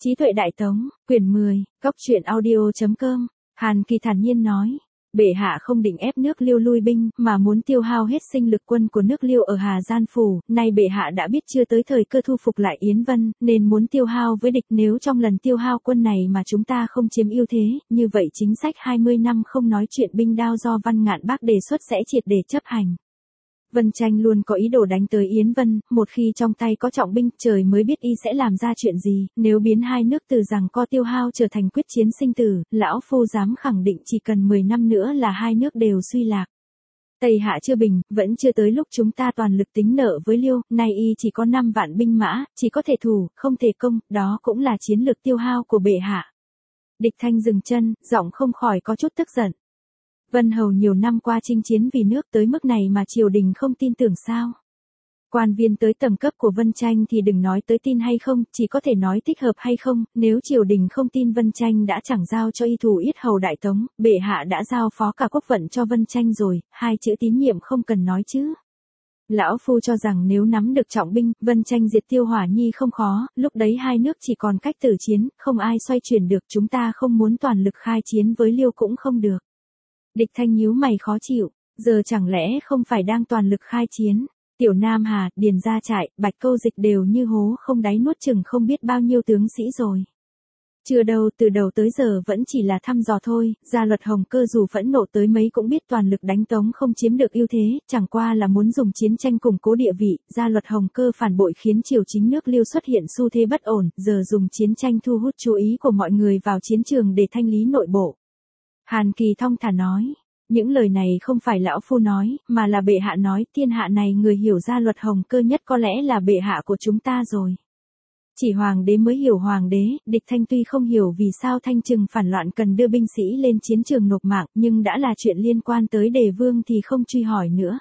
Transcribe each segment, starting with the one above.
Trí tuệ Đại Tống, quyển 10, Cốc truyện audio.com, Hàn Kỳ thản nhiên nói. Bệ hạ không định ép nước Liêu lui binh, mà muốn tiêu hao hết sinh lực quân của nước Liêu ở Hà Gian Phủ, nay bệ hạ đã biết chưa tới thời cơ thu phục lại Yến Vân, nên muốn tiêu hao với địch. Nếu trong lần tiêu hao quân này mà chúng ta không chiếm ưu thế, như vậy chính sách 20 năm không nói chuyện binh đao do Văn Ngạn Bác đề xuất sẽ triệt để chấp hành. Vân Tranh luôn có ý đồ đánh tới Yến Vân, một khi trong tay có trọng binh, trời mới biết y sẽ làm ra chuyện gì, nếu biến hai nước từ giằng co tiêu hao trở thành quyết chiến sinh tử, lão phu dám khẳng định chỉ cần 10 năm nữa là hai nước đều suy lạc. Tây Hạ chưa bình, vẫn chưa tới lúc chúng ta toàn lực tính nợ với Liêu, nay y chỉ có 5 vạn binh mã, chỉ có thể thủ, không thể công, đó cũng là chiến lược tiêu hao của bệ hạ. Địch Thanh dừng chân, giọng không khỏi có chút tức giận. Vân Hầu nhiều năm qua chinh chiến vì nước tới mức này mà triều đình không tin tưởng sao? Quan viên tới tầm cấp của Vân Tranh thì đừng nói tới tin hay không, chỉ có thể nói thích hợp hay không, nếu triều đình không tin Vân Tranh đã chẳng giao cho y thủ yết hầu Đại Tống, bệ hạ đã giao phó cả quốc vận cho Vân Tranh rồi, hai chữ tín nhiệm không cần nói chứ. Lão phu cho rằng nếu nắm được trọng binh, Vân Tranh diệt Tiêu Hỏa Nhi không khó, lúc đấy hai nước chỉ còn cách tử chiến, không ai xoay chuyển được, chúng ta không muốn toàn lực khai chiến với Liêu cũng không được. Địch Thanh nhíu mày khó chịu, giờ chẳng lẽ không phải đang toàn lực khai chiến, Tiểu Nam Hà, Điền Gia Trại, Bạch Câu Dịch đều như hố không đáy nuốt chừng không biết bao nhiêu tướng sĩ rồi. Chưa đâu, từ đầu tới giờ vẫn chỉ là thăm dò thôi, Gia Luật Hồng Cơ dù phẫn nộ tới mấy cũng biết toàn lực đánh Tống không chiếm được ưu thế, chẳng qua là muốn dùng chiến tranh củng cố địa vị, Gia Luật Hồng Cơ phản bội khiến triều chính nước Liêu xuất hiện xu thế bất ổn, giờ dùng chiến tranh thu hút chú ý của mọi người vào chiến trường để thanh lý nội bộ. Hàn Kỳ thong thả nói, những lời này không phải lão phu nói, mà là bệ hạ nói, thiên hạ này người hiểu Gia Luật Hồng Cơ nhất có lẽ là bệ hạ của chúng ta rồi. Chỉ hoàng đế mới hiểu hoàng đế, Địch Thanh tuy không hiểu vì sao thanh trừng phản loạn cần đưa binh sĩ lên chiến trường nộp mạng, nhưng đã là chuyện liên quan tới đề vương thì không truy hỏi nữa.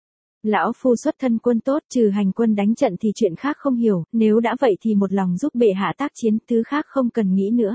Lão phu xuất thân quân tốt, trừ hành quân đánh trận thì chuyện khác không hiểu, nếu đã vậy thì một lòng giúp bệ hạ tác chiến, thứ khác không cần nghĩ nữa.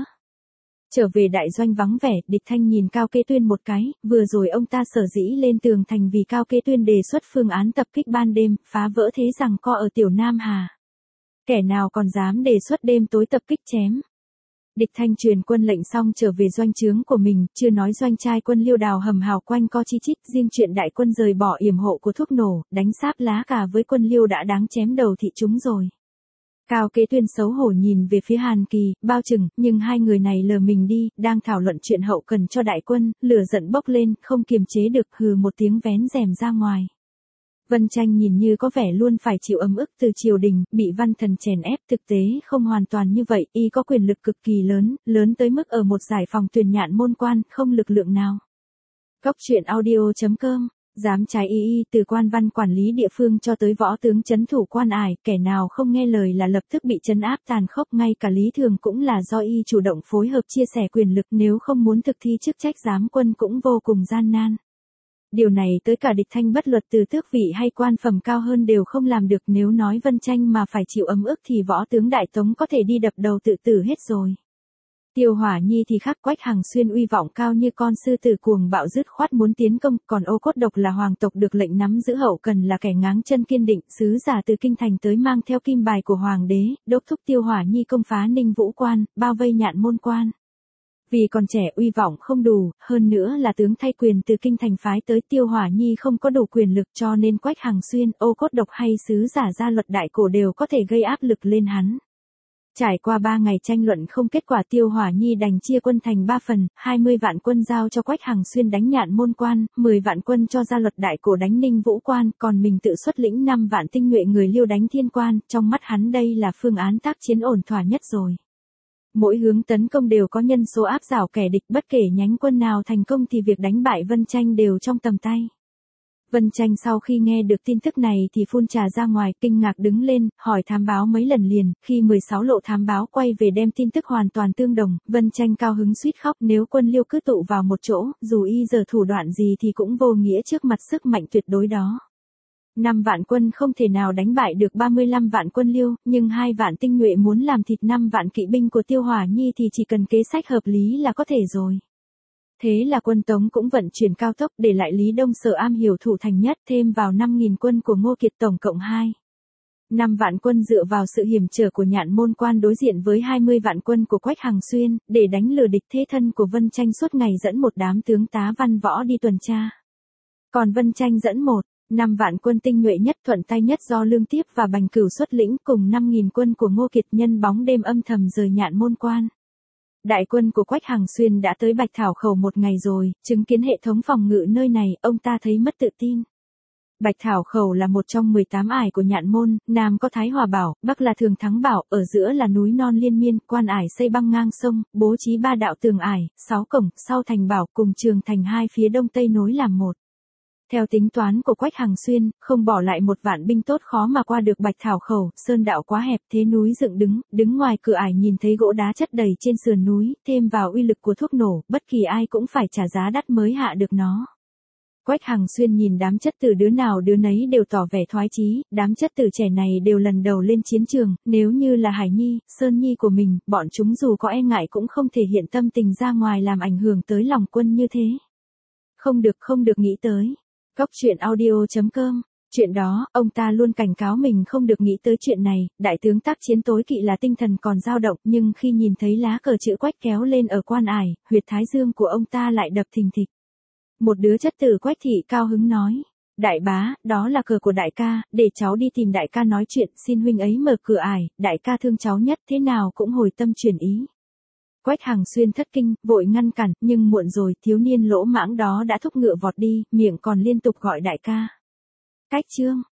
Trở về đại doanh vắng vẻ, Địch Thanh nhìn Cao Kế Tuyên một cái, vừa rồi ông ta sở dĩ lên tường thành vì Cao Kế Tuyên đề xuất phương án tập kích ban đêm, phá vỡ thế giằng co ở Tiểu Nam Hà. Kẻ nào còn dám đề xuất đêm tối tập kích chém. Địch Thanh truyền quân lệnh xong trở về doanh trướng của mình, chưa nói doanh trai quân Liêu đào hầm hào quanh co chi chít, riêng chuyện đại quân rời bỏ yểm hộ của thuốc nổ, đánh sáp lá cà với quân Liêu đã đáng chém đầu thị chúng rồi. Cao Kế Tuyên xấu hổ nhìn về phía Hàn Kỳ, bao chừng, nhưng hai người này lờ mình đi, đang thảo luận chuyện hậu cần cho đại quân, lửa giận bốc lên, không kiềm chế được, hừ một tiếng vén rèm ra ngoài. Vân Tranh nhìn như có vẻ luôn phải chịu ấm ức từ triều đình, bị Văn Thần chèn ép, thực tế không hoàn toàn như vậy, y có quyền lực cực kỳ lớn, lớn tới mức ở một giải phòng tuyển nhạn môn quan, không lực lượng nào. Cốc truyện audio.com, dám trái y từ quan văn quản lý địa phương cho tới võ tướng trấn thủ quan ải, kẻ nào không nghe lời là lập tức bị trấn áp tàn khốc, ngay cả Lý Thường cũng là do y chủ động phối hợp chia sẻ quyền lực, nếu không muốn thực thi chức trách giám quân cũng vô cùng gian nan. Điều này tới cả Địch Thanh bất luật từ tước vị hay quan phẩm cao hơn đều không làm được, nếu nói Vân Tranh mà phải chịu ấm ức thì võ tướng Đại Tống có thể đi đập đầu tự tử hết rồi. Tiêu Hỏa Nhi thì khác, Quách Hằng Xuyên uy vọng cao như con sư tử cuồng bạo dứt khoát muốn tiến công, còn Ô Cốt Độc là hoàng tộc được lệnh nắm giữ hậu cần là kẻ ngáng chân kiên định, sứ giả từ kinh thành tới mang theo kim bài của hoàng đế, đốc thúc Tiêu Hỏa Nhi công phá Ninh Vũ Quan, bao vây Nhạn Môn Quan. Vì còn trẻ uy vọng không đủ, hơn nữa là tướng thay quyền từ kinh thành phái tới, Tiêu Hỏa Nhi không có đủ quyền lực, cho nên Quách Hằng Xuyên, Ô Cốt Độc hay sứ giả Gia Luật Đại Cổ đều có thể gây áp lực lên hắn. Trải qua 3 ngày tranh luận không kết quả, Tiêu Hỏa Nhi đành chia quân thành 3 phần, 20 vạn quân giao cho Quách Hằng Xuyên đánh Nhạn Môn Quan, 10 vạn quân cho Gia Luật Đại Cổ đánh Ninh Vũ Quan, còn mình tự xuất lĩnh 5 vạn tinh nhuệ người Liêu đánh Thiên Quan, trong mắt hắn đây là phương án tác chiến ổn thỏa nhất rồi. Mỗi hướng tấn công đều có nhân số áp đảo kẻ địch, bất kể nhánh quân nào thành công thì việc đánh bại Vân Tranh đều trong tầm tay. Vân Tranh sau khi nghe được tin tức này thì phun trà ra ngoài, kinh ngạc đứng lên, hỏi thám báo mấy lần liền, khi 16 lộ thám báo quay về đem tin tức hoàn toàn tương đồng, Vân Tranh cao hứng suýt khóc, nếu quân Liêu cứ tụ vào một chỗ, dù y giờ thủ đoạn gì thì cũng vô nghĩa trước mặt sức mạnh tuyệt đối đó. 5 vạn quân không thể nào đánh bại được 35 vạn quân Liêu, nhưng 2 vạn tinh nhuệ muốn làm thịt 5 vạn kỵ binh của Tiêu Hỏa Nhi thì chỉ cần kế sách hợp lý là có thể rồi. Thế là quân Tống cũng vận chuyển cao tốc, để lại Lý Đông Sở am hiểu thủ thành nhất, thêm vào 5.000 quân của Ngô Kiệt, tổng cộng 2 5 vạn quân dựa vào sự hiểm trở của Nhạn Môn Quan đối diện với 20 vạn quân của Quách Hằng Xuyên, để đánh lừa địch. Thế thân của Vân Tranh suốt ngày dẫn một đám tướng tá văn võ đi tuần tra. Còn Vân Tranh dẫn 5 vạn quân tinh nhuệ nhất thuận tay nhất do Lương Tiếp và Bành Cửu xuất lĩnh cùng 5.000 quân của Ngô Kiệt nhân bóng đêm âm thầm rời Nhạn Môn Quan. Đại quân của Quách Hằng Xuyên đã tới Bạch Thảo Khẩu một ngày rồi, chứng kiến hệ thống phòng ngự nơi này, ông ta thấy mất tự tin. Bạch Thảo Khẩu là một trong 18 ải của Nhạn Môn, Nam có Thái Hòa Bảo, Bắc là Thường Thắng Bảo, ở giữa là núi non liên miên, quan ải xây băng ngang sông, bố trí 3 đạo tường ải, 6 cổng, sau thành bảo cùng trường thành hai phía đông tây nối làm một. Theo tính toán của Quách Hằng Xuyên, không bỏ lại 1 vạn binh tốt khó mà qua được Bạch Thảo Khẩu, sơn đạo quá hẹp, thế núi dựng đứng ngoài cửa ải nhìn thấy gỗ đá chất đầy trên sườn núi, thêm vào uy lực của thuốc nổ, bất kỳ ai cũng phải trả giá đắt mới hạ được nó. Quách Hằng Xuyên nhìn đám chất tử đứa nào đứa nấy đều tỏ vẻ thoái chí, đám chất tử trẻ này đều lần đầu lên chiến trường, nếu như là Hải Nhi, Sơn Nhi của mình, bọn chúng dù có e ngại cũng không thể hiện tâm tình ra ngoài làm ảnh hưởng tới lòng quân như thế. Không được nghĩ tới. Góc truyện audio.com. Chuyện đó, ông ta luôn cảnh cáo mình không được nghĩ tới chuyện này, đại tướng tác chiến tối kỵ là tinh thần còn dao động, nhưng khi nhìn thấy lá cờ chữ Quách kéo lên ở quan ải, huyệt thái dương của ông ta lại đập thình thịch. Một đứa chất tử Quách thị cao hứng nói, đại bá, đó là cờ của đại ca, để cháu đi tìm đại ca nói chuyện, xin huynh ấy mở cửa ải, đại ca thương cháu nhất, thế nào cũng hồi tâm chuyển ý. Quách Hằng Xuyên thất kinh, vội ngăn cản, nhưng muộn rồi, thiếu niên lỗ mãng đó đã thúc ngựa vọt đi, miệng còn liên tục gọi đại ca. Cách chương